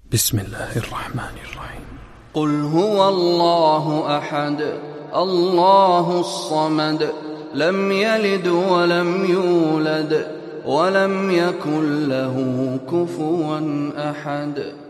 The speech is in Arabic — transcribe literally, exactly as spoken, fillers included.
بسم الله الرحمن الرحيم. قل هو الله أحد الله الصمد لم يلد ولم يولد ولم يكن له كفوا أحد.